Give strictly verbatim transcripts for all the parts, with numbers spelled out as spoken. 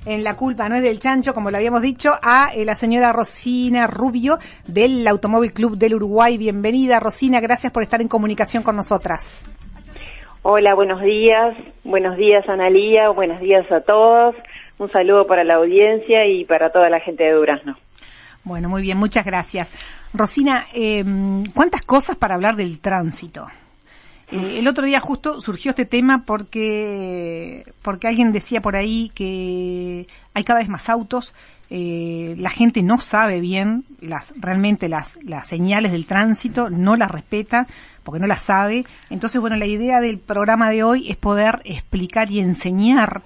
en La culpa no es del chancho, como lo habíamos dicho, a eh, la señora Rosina Rubio del Automóvil Club del Uruguay. Bienvenida, Rosina, gracias por estar en comunicación con nosotras. Hola, buenos días, buenos días Analía, buenos días a todos, un saludo para la audiencia y para toda la gente de Durazno. Bueno, muy bien, muchas gracias. Rosina, eh, ¿cuántas cosas para hablar del tránsito? Eh, el otro día justo surgió este tema porque porque alguien decía por ahí que hay cada vez más autos, eh, la gente no sabe bien las realmente las las señales del tránsito, no las respeta porque no las sabe. Entonces, bueno, la idea del programa de hoy es poder explicar y enseñar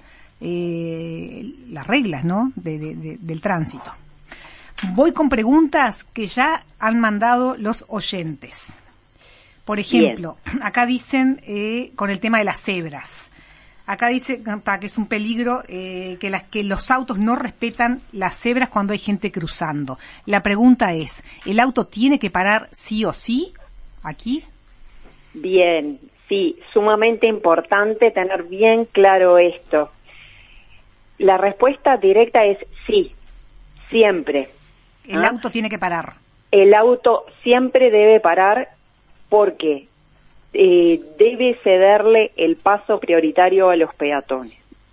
eh, las reglas, ¿no?, de, de, de, del tránsito. Voy con preguntas que ya han mandado los oyentes. Por ejemplo, bien, acá dicen eh, con el tema de las cebras. Acá dice que es un peligro eh, que, las, que los autos no respetan las cebras cuando hay gente cruzando. La pregunta es, ¿el auto tiene que parar sí o sí aquí? Bien, sí, sumamente importante tener bien claro esto. La respuesta directa es sí, siempre. El ¿Ah? auto tiene que parar. El auto siempre debe parar porque eh, debe cederle el paso prioritario a los peatones.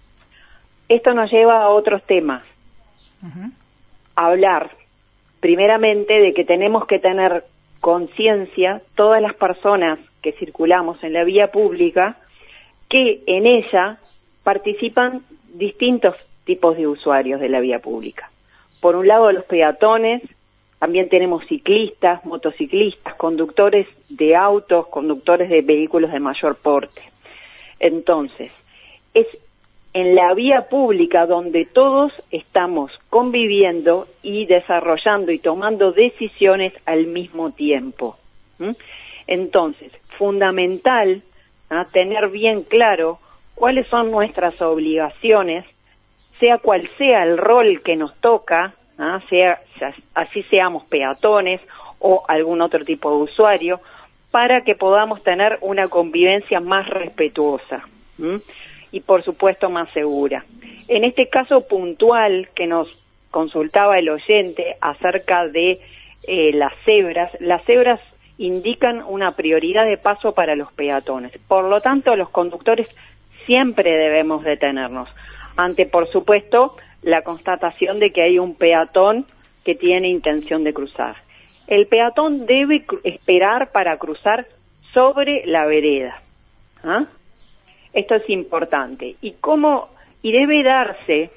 Esto nos lleva a otros temas. Uh-huh. Hablar, primeramente, de que tenemos que tener conciencia, todas las personas que circulamos en la vía pública, que en ella participan distintos tipos de usuarios de la vía pública. Por un lado, los peatones, también tenemos ciclistas, motociclistas, conductores de autos, conductores de vehículos de mayor porte. Entonces, es en la vía pública donde todos estamos conviviendo y desarrollando y tomando decisiones al mismo tiempo. ¿Mm? Entonces, fundamental, ¿ah?, tener bien claro cuáles son nuestras obligaciones, sea cual sea el rol que nos toca, ¿ah?, sea, así seamos peatones o algún otro tipo de usuario, para que podamos tener una convivencia más respetuosa, ¿m? y por supuesto más segura. En este caso puntual que nos consultaba el oyente acerca de eh, las cebras, las cebras indican una prioridad de paso para los peatones. Por lo tanto, los conductores siempre debemos detenernos ante, por supuesto, la constatación de que hay un peatón que tiene intención de cruzar. El peatón debe esperar para cruzar sobre la vereda. ¿Ah? Esto es importante. Y cómo, y debe darse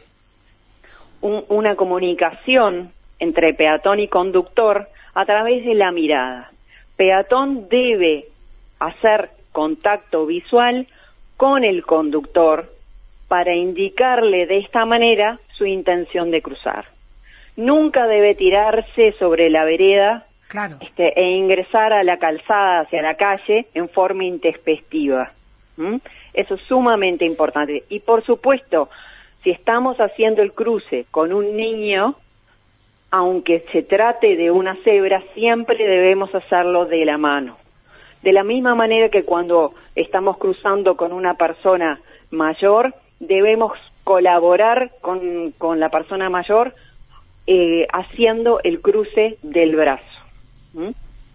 un, una comunicación entre peatón y conductor a través de la mirada. Peatón debe hacer contacto visual con el conductor para indicarle de esta manera su intención de cruzar. Nunca debe tirarse sobre la vereda, claro, este, e ingresar a la calzada hacia la calle en forma intempestiva. ¿Mm? Eso es sumamente importante. Y por supuesto, si estamos haciendo el cruce con un niño, aunque se trate de una cebra, siempre debemos hacerlo de la mano. De la misma manera que cuando estamos cruzando con una persona mayor, debemos colaborar con, con la persona mayor eh, haciendo el cruce del brazo. ¿Mm?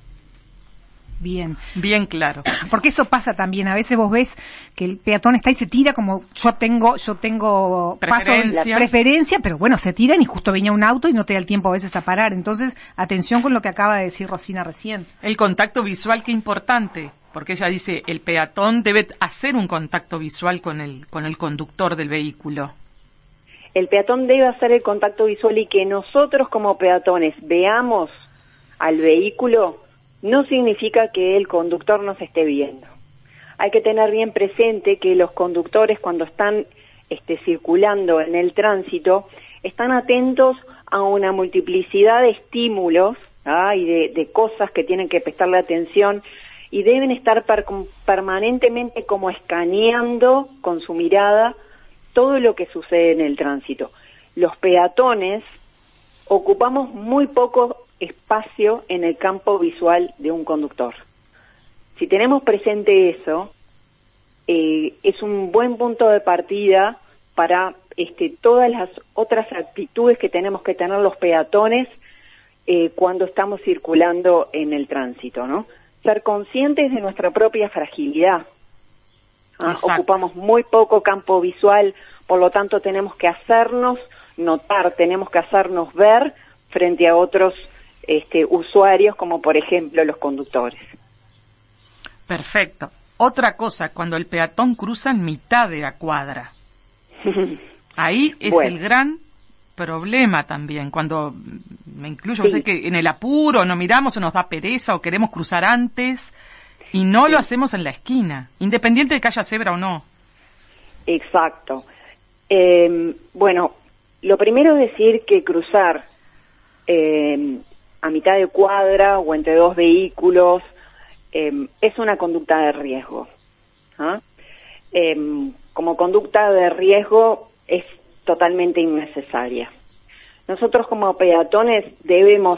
Bien. Bien claro. Porque eso pasa también. A veces vos ves que el peatón está y se tira como yo tengo, yo tengo preferencia. paso, la preferencia, pero bueno, se tiran y justo venía un auto y no te da el tiempo a veces a parar. Entonces, atención con lo que acaba de decir Rosina recién. El contacto visual, qué importante, porque ella dice el peatón debe hacer un contacto visual con el, con el conductor del vehículo. El peatón debe hacer el contacto visual y que nosotros como peatones veamos al vehículo no significa que el conductor nos esté viendo. Hay que tener bien presente que los conductores cuando están este, circulando en el tránsito están atentos a una multiplicidad de estímulos, ¿ah?, y de, de cosas que tienen que prestarle atención y deben estar per, permanentemente como escaneando con su mirada todo lo que sucede en el tránsito. Los peatones ocupamos muy poco espacio en el campo visual de un conductor. Si tenemos presente eso, eh, es un buen punto de partida para este, todas las otras actitudes que tenemos que tener los peatones eh, cuando estamos circulando en el tránsito, ¿no? Ser conscientes de nuestra propia fragilidad. ¿Ah? Ocupamos muy poco campo visual, por lo tanto tenemos que hacernos notar, tenemos que hacernos ver frente a otros este, usuarios, como por ejemplo los conductores. Perfecto. Otra cosa, cuando el peatón cruza en mitad de la cuadra. Ahí es bueno. el gran problema también, cuando me incluyo, sí. sé que en el apuro no miramos o nos da pereza o queremos cruzar antes y no sí. lo hacemos en la esquina, independiente de que haya cebra o no. Exacto. Eh, bueno, lo primero es decir que cruzar eh, a mitad de cuadra o entre dos vehículos eh, es una conducta de riesgo. ¿Ah? Eh, como conducta de riesgo es totalmente innecesaria. Nosotros como peatones debemos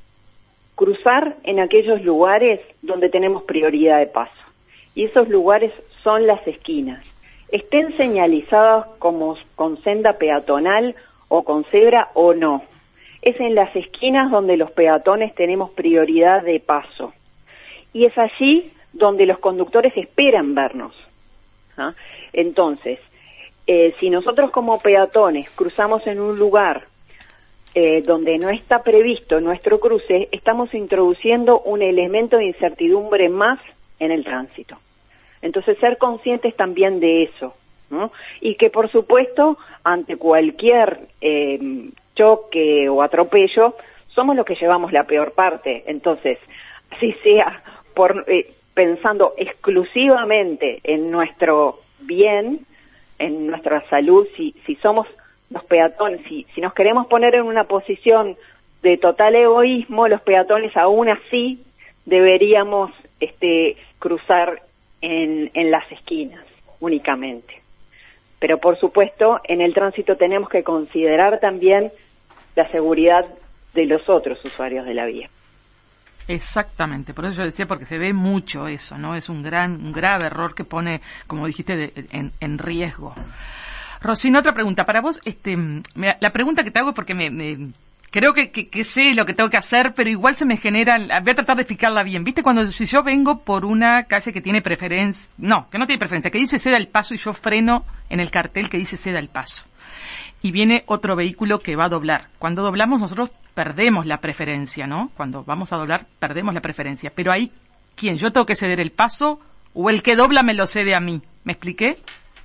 cruzar en aquellos lugares donde tenemos prioridad de paso. Y esos lugares son las esquinas. Estén señalizadas como con senda peatonal o con cebra o no. Es en las esquinas donde los peatones tenemos prioridad de paso. Y es allí donde los conductores esperan vernos. ¿Ah? Entonces, eh, si nosotros como peatones cruzamos en un lugar eh, donde no está previsto nuestro cruce, estamos introduciendo un elemento de incertidumbre más en el tránsito. Entonces, ser conscientes también de eso, ¿no? Y que, por supuesto, ante cualquier eh, choque o atropello, somos los que llevamos la peor parte. Entonces, así sea por eh, pensando exclusivamente en nuestro bien, en nuestra salud, si, si somos los peatones, si, si nos queremos poner en una posición de total egoísmo, los peatones aún así deberíamos este, cruzar en, en las esquinas únicamente. Pero por supuesto, en el tránsito tenemos que considerar también la seguridad de los otros usuarios de la vía. Exactamente, por eso yo decía, porque se ve mucho eso, ¿no? Es un gran, un grave error que pone, como dijiste, de, en, en riesgo. Rosina, otra pregunta. Para vos, este, me, la pregunta que te hago es porque me, me creo que, que, que sé lo que tengo que hacer, pero igual se me genera, voy a tratar de explicarla bien. ¿Viste? Cuando si yo vengo por una calle que tiene preferencia, no, que no tiene preferencia, que dice ceda el paso y yo freno en el cartel que dice ceda el paso. Y viene otro vehículo que va a doblar. Cuando doblamos nosotros perdemos la preferencia, ¿no? Cuando vamos a doblar perdemos la preferencia. Pero ahí, ¿quién? ¿Yo tengo que ceder el paso o el que dobla me lo cede a mí? ¿Me expliqué?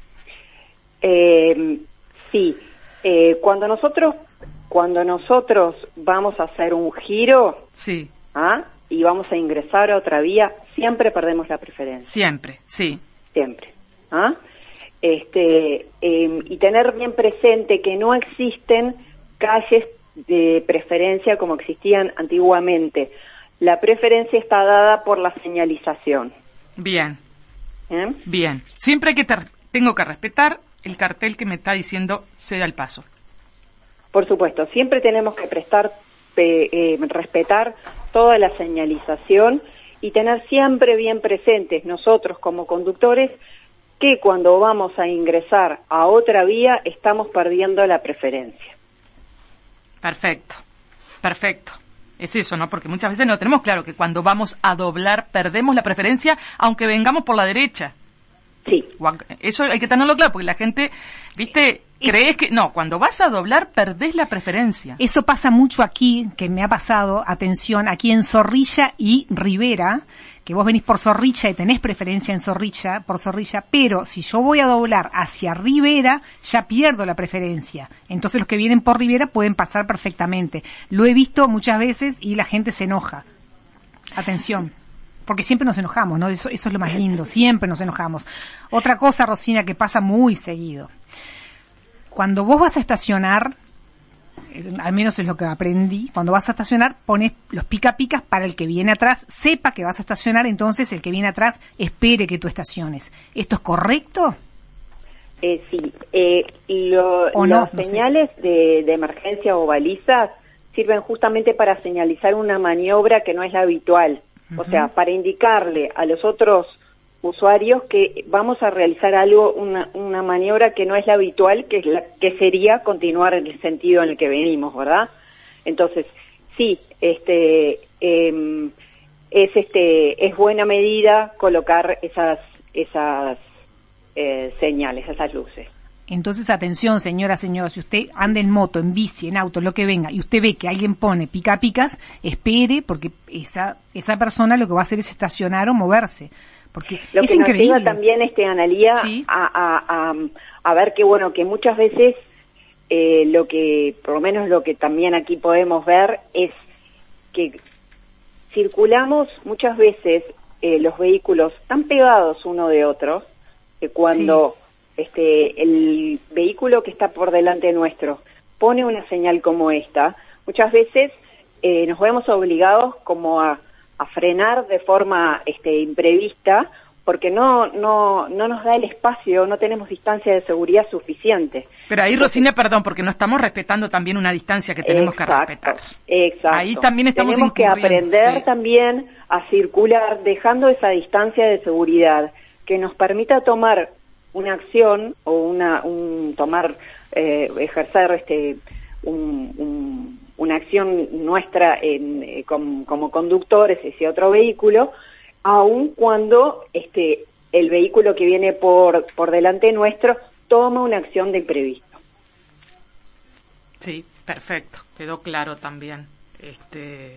Eh, sí. Eh, cuando nosotros cuando nosotros vamos a hacer un giro, sí, ¿ah? y vamos a ingresar a otra vía, siempre perdemos la preferencia. Siempre, sí. Siempre. ¿Ah? Este, eh, y tener bien presente que no existen calles de preferencia como existían antiguamente. La preferencia está dada por la señalización. Bien. ¿Eh? Bien. Siempre que te, tengo que respetar el cartel que me está diciendo ceda el paso. Por supuesto, siempre tenemos que prestar, eh, eh, respetar toda la señalización y tener siempre bien presentes nosotros como conductores que cuando vamos a ingresar a otra vía estamos perdiendo la preferencia. Perfecto, perfecto. Es eso, ¿no? Porque muchas veces no tenemos claro que cuando vamos a doblar perdemos la preferencia aunque vengamos por la derecha. Sí. Eso hay que tenerlo claro porque la gente, ¿viste? Crees que no, cuando vas a doblar perdés la preferencia. Eso pasa mucho aquí, que me ha pasado, atención, aquí en Zorrilla y Rivera, que vos venís por Zorrilla y tenés preferencia en Zorrilla, por Zorrilla, pero si yo voy a doblar hacia Rivera, ya pierdo la preferencia. Entonces los que vienen por Rivera pueden pasar perfectamente. Lo he visto muchas veces y la gente se enoja. Atención. Porque siempre nos enojamos, ¿no? Eso, eso es lo más lindo, siempre nos enojamos. Otra cosa, Rosina, que pasa muy seguido. Cuando vos vas a estacionar, eh, al menos es lo que aprendí, cuando vas a estacionar pones los pica picas para el que viene atrás, sepa que vas a estacionar, entonces el que viene atrás espere que tú estaciones. ¿Esto es correcto? Eh, sí, eh, lo, ¿O no? las No señales sé. de, de emergencia o balizas sirven justamente para señalizar una maniobra que no es la habitual. Uh-huh. O sea, para indicarle a los otros usuarios que vamos a realizar algo, una, una maniobra que no es la habitual, que es la que sería continuar en el sentido en el que venimos, ¿verdad? Entonces, sí, este eh, es este es buena medida colocar esas esas eh, señales, esas luces. Entonces, atención, señora, señora, si usted anda en moto, en bici, en auto, lo que venga, y usted ve que alguien pone pica picas, espere, porque esa esa persona lo que va a hacer es estacionar o moverse. Porque lo es que increíble. nos lleva también, este, Analía, ¿Sí? a, a, a, a ver que, bueno, que muchas veces eh, lo que, por lo menos lo que también aquí podemos ver es que circulamos muchas veces eh, los vehículos tan pegados uno de otro que cuando... Sí. Este, el vehículo que está por delante nuestro pone una señal como esta, muchas veces eh, nos vemos obligados como a, a frenar de forma este, imprevista, porque no no no nos da el espacio, no tenemos distancia de seguridad suficiente. Pero ahí, Rosina, perdón, porque no estamos respetando también una distancia que tenemos exacto, que respetar. Exacto. Ahí también estamos Tenemos que aprender sí. también a circular dejando esa distancia de seguridad que nos permita tomar una acción o una un tomar eh, ejercer este un, un, una acción nuestra en, eh, com, como conductores ese otro vehículo, aun cuando este el vehículo que viene por por delante nuestro toma una acción de imprevisto. Sí, perfecto, quedó claro también. Este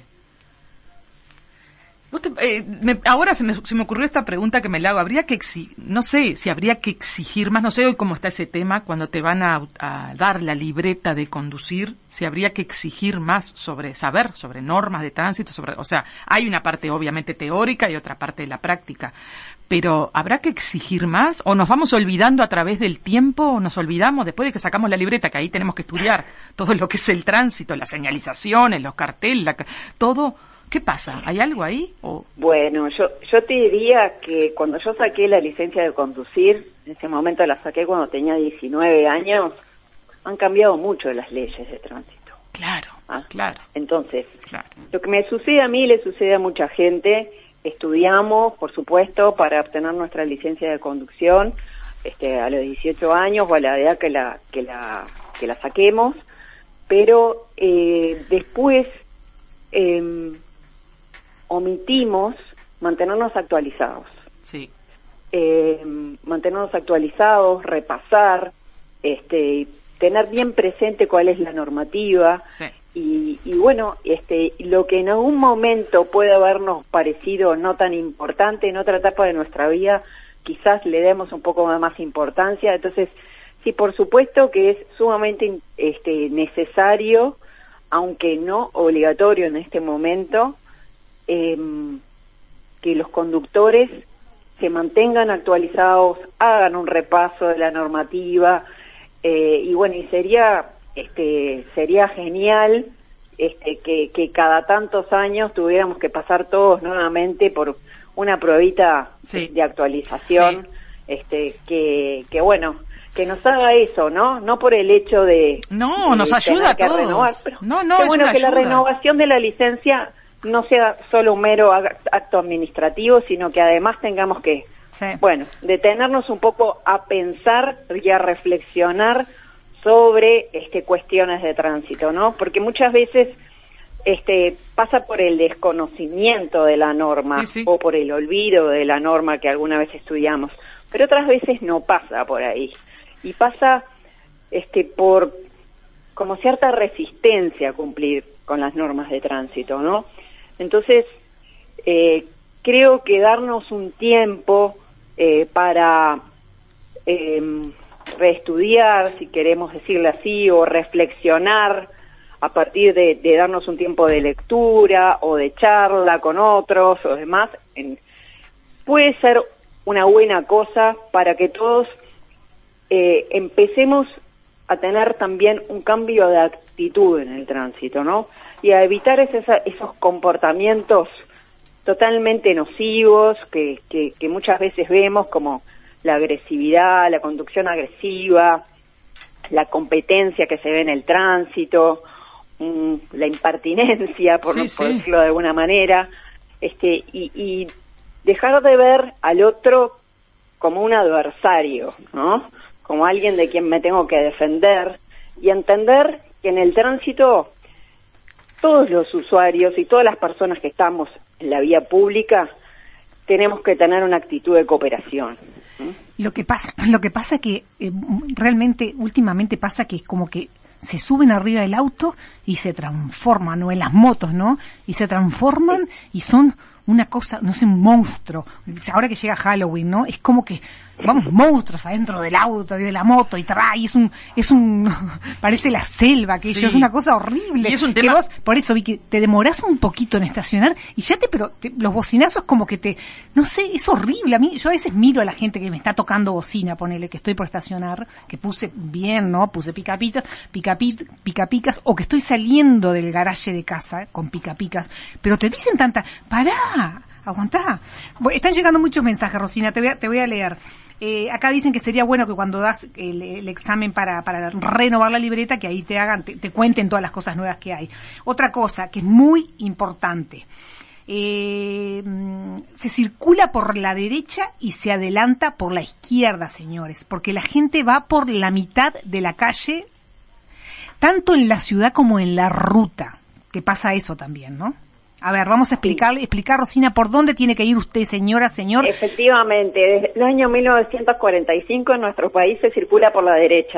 Te, eh, me, ahora se me, se me ocurrió esta pregunta que me la hago. Habría que exigir, no sé si habría que exigir más, no sé hoy cómo está ese tema, cuando te van a, a dar la libreta de conducir, si habría que exigir más sobre saber, sobre normas de tránsito, sobre, o sea, hay una parte obviamente teórica y otra parte de la práctica, pero ¿habrá que exigir más? ¿O nos vamos olvidando a través del tiempo? ¿O nos olvidamos después de que sacamos la libreta, que ahí tenemos que estudiar todo lo que es el tránsito, las señalizaciones, los carteles, la, todo? ¿Qué pasa? ¿Hay algo ahí? ¿O? Bueno, yo yo te diría que cuando yo saqué la licencia de conducir, en ese momento la saqué cuando tenía diecinueve años, han cambiado mucho las leyes de tránsito. Claro, ¿Ah? claro. Entonces, claro. Lo que me sucede a mí le sucede a mucha gente. Estudiamos, por supuesto, para obtener nuestra licencia de conducción este, a los dieciocho años o a la edad que la que la que la saquemos, pero eh, después eh, omitimos mantenernos actualizados. Sí. Eh, mantenernos actualizados, repasar, este, tener bien presente cuál es la normativa. Sí. Y, y bueno, este, lo que en algún momento puede habernos parecido no tan importante en otra etapa de nuestra vida, quizás le demos un poco más importancia. Entonces, sí, por supuesto que es sumamente este, necesario, aunque no obligatorio en este momento, eh, que los conductores se mantengan actualizados, hagan un repaso de la normativa, eh, y bueno, y sería este sería genial este que, que cada tantos años tuviéramos que pasar todos nuevamente por una pruebita sí. de actualización, sí. este que, que bueno, que nos haga eso, ¿no? No por el hecho de... No, de nos ayuda a todos. Renovar, pero no, no, que es bueno, una que ayuda. La renovación de la licencia no sea solo un mero acto administrativo, sino que además tengamos que, sí. bueno, detenernos un poco a pensar y a reflexionar sobre este cuestiones de tránsito, ¿no? Porque muchas veces este pasa por el desconocimiento de la norma, sí, sí. o por el olvido de la norma que alguna vez estudiamos, pero otras veces no pasa por ahí. Y pasa este por como cierta resistencia a cumplir con las normas de tránsito, ¿no? Entonces, eh, creo que darnos un tiempo eh, para eh, reestudiar, si queremos decirle así, o reflexionar a partir de, de darnos un tiempo de lectura o de charla con otros o demás, en, puede ser una buena cosa para que todos eh, empecemos a tener también un cambio de actitud en el tránsito, ¿no? Y a evitar esos, esos comportamientos totalmente nocivos que, que, que muchas veces vemos, como la agresividad, la conducción agresiva, la competencia que se ve en el tránsito, mmm, la impertinencia, por, sí, por sí. decirlo de alguna manera, este y, y dejar de ver al otro como un adversario, ¿no? Como alguien de quien me tengo que defender, y entender que en el tránsito todos los usuarios y todas las personas que estamos en la vía pública tenemos que tener una actitud de cooperación. Lo que pasa, lo que pasa que eh, realmente últimamente pasa que como que se suben arriba del auto y se transforman, o en las motos, ¿no? Y se transforman y son una cosa, no sé, un monstruo. Ahora que llega Halloween, ¿no? Es como que vamos monstruos adentro del auto y de la moto y trae, es un, es un, parece la selva, que sí. Es una cosa horrible. Y es un tema... que vos, por eso vi que te demorás un poquito en estacionar y ya te, pero te, los bocinazos como que te, no sé, es horrible. A mí, yo a veces miro a la gente que me está tocando bocina, ponele que estoy por estacionar, que puse bien, ¿no? Puse picapitas, picapit, picapicas, o que estoy saliendo del garaje de casa con picapicas, pero te dicen tanta, pará, aguantá. Están llegando muchos mensajes, Rosina, te voy a, te voy a leer. Eh, acá dicen que sería bueno que cuando das el, el examen para, para renovar la libreta, que ahí te hagan, te, te cuenten todas las cosas nuevas que hay. Otra cosa que es muy importante, eh, se circula por la derecha y se adelanta por la izquierda, señores, porque la gente va por la mitad de la calle, tanto en la ciudad como en la ruta, que pasa eso también, ¿no? A ver, vamos a explicarle, sí. explicar, Rosina, por dónde tiene que ir usted, señora, señor. Efectivamente, desde el año mil novecientos cuarenta y cinco en nuestro país se circula por la derecha.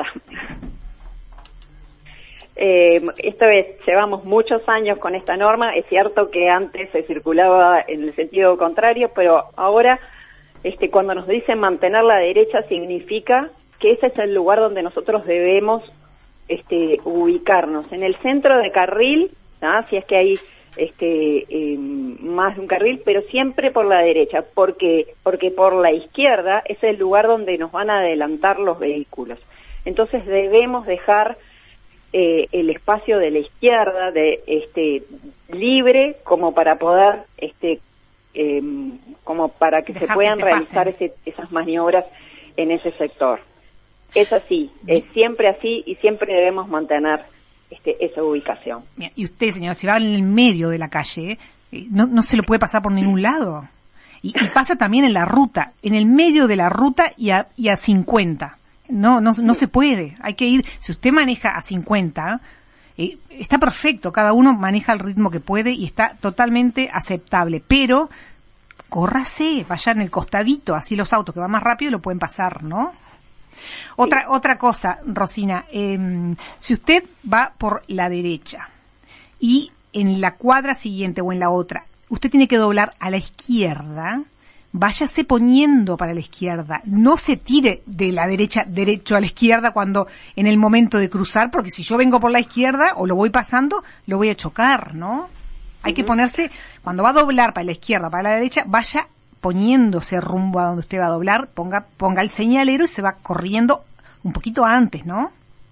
Eh, esta vez llevamos muchos años con esta norma. Es cierto que antes se circulaba en el sentido contrario, pero ahora, este, cuando nos dicen mantener la derecha, significa que ese es el lugar donde nosotros debemos, este, ubicarnos. En el centro de carril, ¿no? Si es que hay este eh, más de un carril, pero siempre por la derecha, porque porque por la izquierda es el lugar donde nos van a adelantar los vehículos. Entonces debemos dejar eh, el espacio de la izquierda de este libre como para poder este eh, como para que Dejar se puedan que realizar ese, esas maniobras en ese sector. Es así, es siempre así y siempre debemos mantener Este, esa ubicación. Y usted, señora, si va en el medio de la calle, eh, no, no se lo puede pasar por ningún lado. Y, y pasa también en la ruta, en el medio de la ruta y a, y a cincuenta. No, no, no se puede. Hay que ir, si usted maneja a cincuenta, eh, está perfecto, cada uno maneja el ritmo que puede y está totalmente aceptable. Pero, córrase, vaya en el costadito, así los autos que van más rápido lo pueden pasar, ¿no? Otra sí. otra cosa, Rosina, eh, si usted va por la derecha y en la cuadra siguiente o en la otra, usted tiene que doblar a la izquierda, váyase poniendo para la izquierda, no se tire de la derecha derecho a la izquierda cuando en el momento de cruzar, porque si yo vengo por la izquierda o lo voy pasando, lo voy a chocar, ¿no? Hay uh-huh. que ponerse, cuando va a doblar para la izquierda, para la derecha, vaya poniéndose rumbo a donde usted va a doblar, ponga ponga el señalero y se va corriendo un poquito antes, ¿no?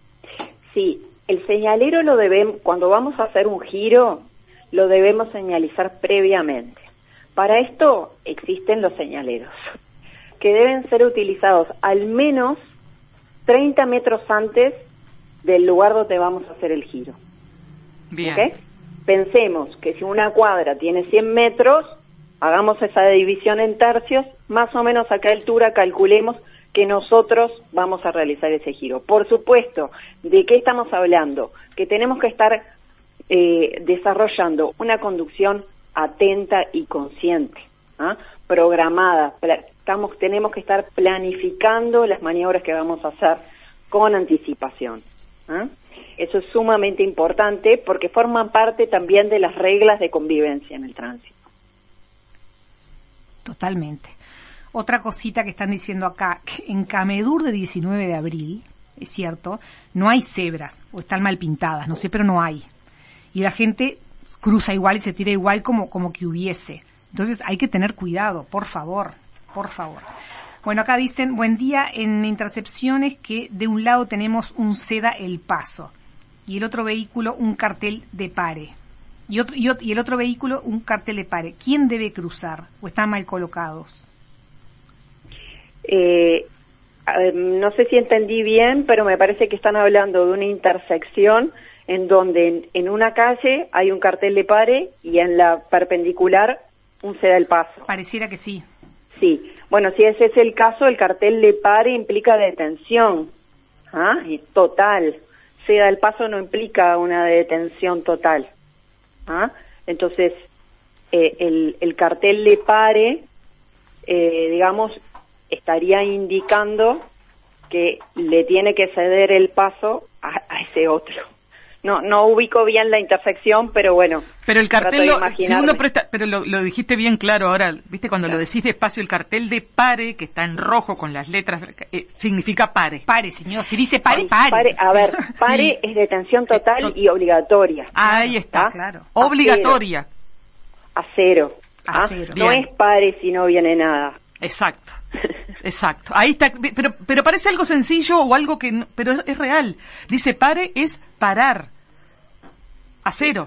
Sí, el señalero lo debemos, cuando vamos a hacer un giro, lo debemos señalizar previamente. Para esto existen los señaleros, que deben ser utilizados al menos treinta metros antes del lugar donde vamos a hacer el giro. Bien. ¿Okay? Pensemos que si una cuadra tiene cien metros, hagamos esa división en tercios, más o menos a qué altura calculemos que nosotros vamos a realizar ese giro. Por supuesto, ¿de qué estamos hablando? Que tenemos que estar eh, desarrollando una conducción atenta y consciente, ¿ah? programada. Pla- estamos, tenemos que estar planificando las maniobras que vamos a hacer con anticipación. ¿ah? Eso es sumamente importante porque forman parte también de las reglas de convivencia en el tránsito. Totalmente. Otra cosita que están diciendo acá, que en Camedur de diecinueve de abril, es cierto, no hay cebras, o están mal pintadas, no sé, pero no hay. Y la gente cruza igual y se tira igual como, como que hubiese. Entonces hay que tener cuidado, por favor, por favor. Bueno, acá dicen, buen día, en Intercepciones que de un lado tenemos un Seda El Paso y el otro vehículo un cartel de pare. Y, otro, y, otro, y el otro vehículo un cartel de pare. ¿Quién debe cruzar o están mal colocados? Eh, no sé si entendí bien, pero me parece que están hablando de una intersección en donde en, en una calle hay un cartel de pare y en la perpendicular un ceda el paso. Pareciera que sí. Sí. Bueno, si ese es el caso, el cartel de pare implica detención. ¿Ah? Y total. Ceda el paso no implica una detención total. ¿Ah? Entonces, eh, el, el cartel de pare, eh, digamos, estaría indicando que le tiene que ceder el paso a, a ese otro. No, no ubico bien la intersección, pero bueno. Pero el cartel, lo, segundo presta, pero lo, lo dijiste bien claro ahora, viste, cuando claro. lo decís despacio, el cartel de pare, que está en rojo con las letras, eh, significa pare. Pare, señor, si dice pare, pare. pare a ver, pare sí. es detención total eh, to y obligatoria. Ahí está, ¿Ah? claro. Obligatoria. A cero. A cero. ¿Ah? No es pare si no viene nada. Exacto. Exacto. Ahí está, pero pero parece algo sencillo o algo que no, pero es, es real. Dice pare es parar. A cero.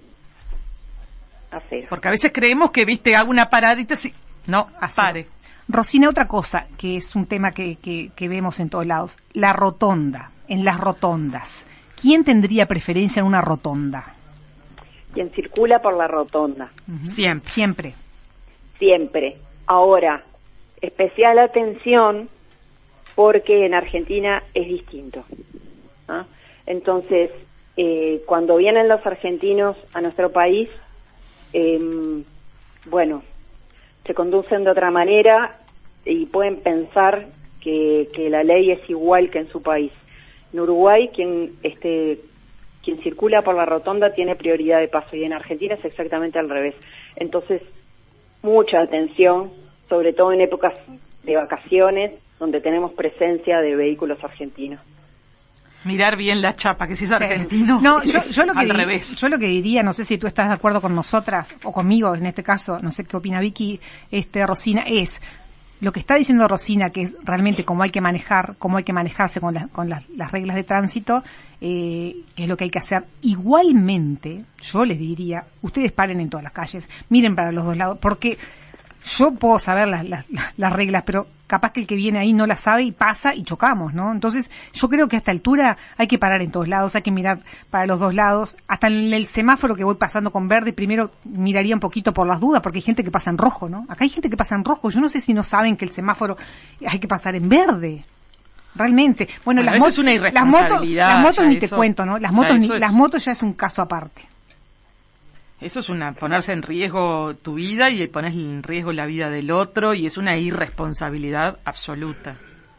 A cero. Porque a veces creemos que, viste, hago una paradita, sí. No, a pare. Rosina, otra cosa que es un tema que, que, que vemos en todos lados, la rotonda, en las rotondas. ¿Quién tendría preferencia en una rotonda? Quien circula por la rotonda. Uh-huh. Siempre. Siempre. Siempre. Ahora, especial atención porque en Argentina es distinto. ¿Ah? Entonces, eh, cuando vienen los argentinos a nuestro país, eh, bueno, se conducen de otra manera y pueden pensar que, que la ley es igual que en su país. En Uruguay, quien este quien circula por la rotonda tiene prioridad de paso y en Argentina es exactamente al revés. Entonces, mucha atención, sobre todo en épocas de vacaciones, donde tenemos presencia de vehículos argentinos. Mirar bien la chapa, que si es argentino, no, yo, yo lo que al di, revés. Yo lo que diría, no sé si tú estás de acuerdo con nosotras, o conmigo en este caso, no sé qué opina Vicky, este Rosina, es lo que está diciendo Rosina, que es realmente cómo hay que manejar, cómo hay que manejarse con, la, con las, las reglas de tránsito, eh, que es lo que hay que hacer. Igualmente, yo les diría, ustedes paren en todas las calles, miren para los dos lados, porque yo puedo saber las, las, las reglas, pero capaz que el que viene ahí no las sabe y pasa y chocamos, ¿no? Entonces, yo creo que a esta altura hay que parar en todos lados, hay que mirar para los dos lados. Hasta en el semáforo que voy pasando con verde, primero miraría un poquito por las dudas, porque hay gente que pasa en rojo, ¿no? Acá hay gente que pasa en rojo. Yo no sé si no saben que el semáforo hay que pasar en verde. Realmente. Bueno, bueno las, eso es una irresponsabilidad, las motos, las motos ni eso, te cuento, ¿no? Las motos, ni, es... las motos ya es un caso aparte. Eso es una ponerse en riesgo tu vida y poner en riesgo la vida del otro y es una irresponsabilidad absoluta.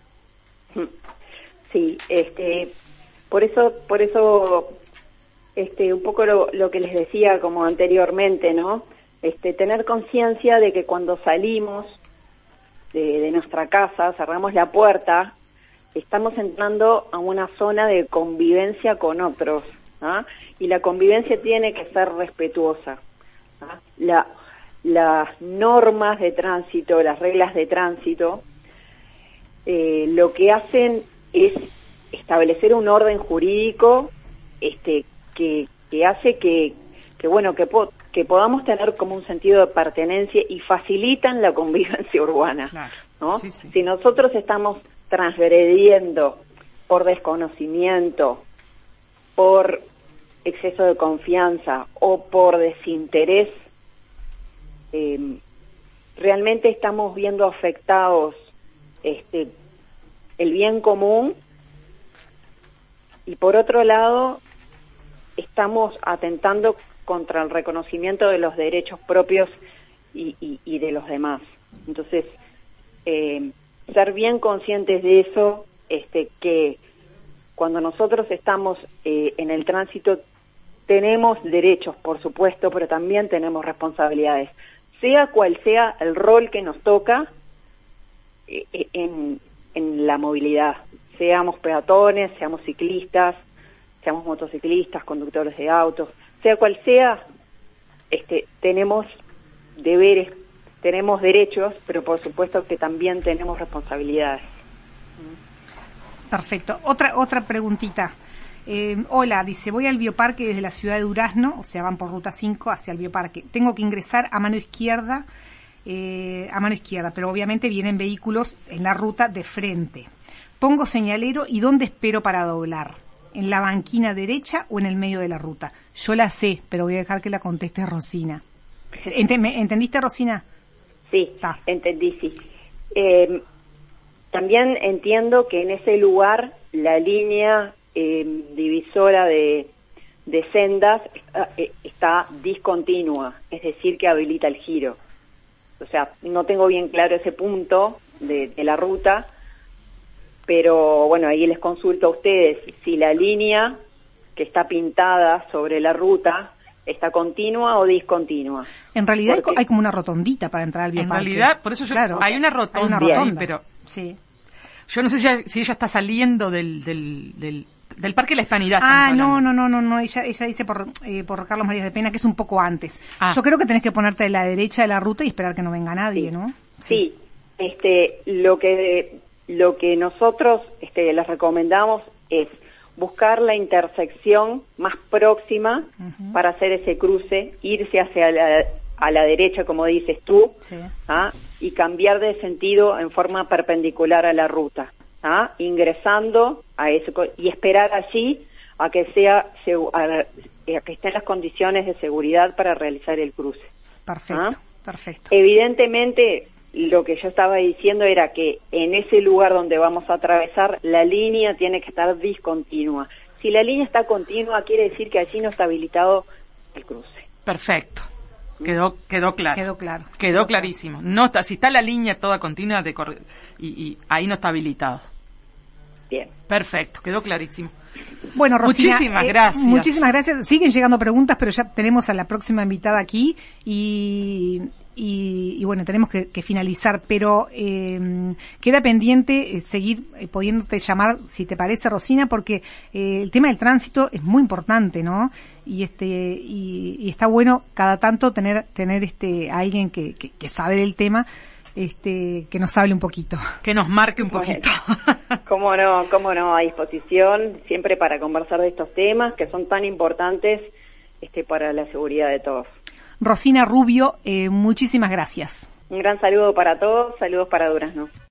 Sí, este, por eso, por eso, este, un poco lo, lo que les decía como anteriormente, ¿no? Este, tener conciencia de que cuando salimos de, de nuestra casa, cerramos la puerta, estamos entrando a una zona de convivencia con otros, ¿ah? Y la convivencia tiene que ser respetuosa. ¿Ah? La, las normas de tránsito, las reglas de tránsito, eh, lo que hacen es establecer un orden jurídico este, que, que hace que, que bueno que, po que podamos tener como un sentido de pertenencia y facilitan la convivencia urbana. Claro. ¿No? Sí, sí. Si nosotros estamos transgrediendo por desconocimiento, por exceso de confianza o por desinterés, eh, realmente estamos viendo afectados este el bien común y por otro lado estamos atentando contra el reconocimiento de los derechos propios y, y, y de los demás. Entonces, eh, ser bien conscientes de eso, este que cuando nosotros estamos eh, en el tránsito tenemos derechos, por supuesto, pero también tenemos responsabilidades, sea cual sea el rol que nos toca eh, en, en la movilidad, seamos peatones, seamos ciclistas, seamos motociclistas, conductores de autos, sea cual sea, este, tenemos deberes, tenemos derechos, pero por supuesto que también tenemos responsabilidades. Perfecto. Otra otra preguntita. Eh, hola, dice, voy al bioparque desde la ciudad de Durazno, o sea, van por ruta cinco hacia el bioparque. Tengo que ingresar a mano izquierda, eh, a mano izquierda, pero obviamente vienen vehículos en la ruta de frente. Pongo señalero y ¿dónde espero para doblar? ¿En la banquina derecha o en el medio de la ruta? Yo la sé, pero voy a dejar que la conteste Rosina. Ent- ¿me ¿Entendiste, Rosina? Sí, Ta. entendí, sí. Eh, también entiendo que en ese lugar la línea eh, divisora de, de sendas está, eh, está discontinua, es decir, que habilita el giro. O sea, no tengo bien claro ese punto de, de la ruta, pero bueno, ahí les consulto a ustedes si la línea que está pintada sobre la ruta está continua o discontinua. En realidad Porque, hay como una rotondita para entrar al En bioparque. realidad, por eso yo, Claro, hay una rotonda, hay una ahí, rotonda. pero Sí. yo no sé si ella, si ella está saliendo del, del, del, del Parque La Hispanidad. Ah, estamos no, hablando. no, no, no, no. Ella, ella dice por, eh, por Carlos Marías de Pena que es un poco antes. Ah. Yo creo que tenés que ponerte a la derecha de la ruta y esperar que no venga nadie, Sí. ¿no? Sí, este, lo que lo que nosotros este, les recomendamos es buscar la intersección más próxima Ujú. para hacer ese cruce, irse hacia la, a la derecha, como dices tú, Sí. ¿ah? Y cambiar de sentido en forma perpendicular a la ruta, ¿ah? Ingresando a ese co- y esperar allí a que sea segu- a, a que estén las condiciones de seguridad para realizar el cruce. Perfecto, ¿Ah? perfecto. Evidentemente, lo que yo estaba diciendo era que en ese lugar donde vamos a atravesar, la línea tiene que estar discontinua. Si la línea está continua, quiere decir que allí no está habilitado el cruce. Perfecto. Quedó, quedó claro. Quedó claro. Quedó clarísimo. No está, si está la línea toda continua de cor- y, y ahí no está habilitado. Bien. Perfecto, quedó clarísimo. Bueno, Rosina, Muchísimas eh, gracias. Muchísimas gracias. Siguen llegando preguntas, pero ya tenemos a la próxima invitada aquí y, y, y bueno, tenemos que, que finalizar, pero eh, queda pendiente eh, seguir eh, pudiéndote llamar, si te parece, Rosina, porque eh, el tema del tránsito es muy importante, ¿no? Y este y, y está bueno cada tanto tener tener este a alguien que, que, que sabe del tema, este que nos hable un poquito. Que nos marque un Bueno. poquito. Cómo no, cómo no, a disposición siempre para conversar de estos temas que son tan importantes este, para la seguridad de todos. Rosina Rubio, eh, muchísimas gracias. Un gran saludo para todos, saludos para Durazno.